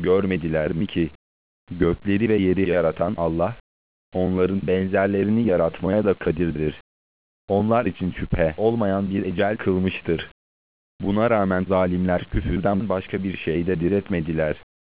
Görmediler mi ki, gökleri ve yeri yaratan Allah, onların benzerlerini yaratmaya da kadirdir. Onlar için şüphe olmayan bir ecel kılmıştır. Buna rağmen zalimler küfürden başka bir şeyde diretmediler.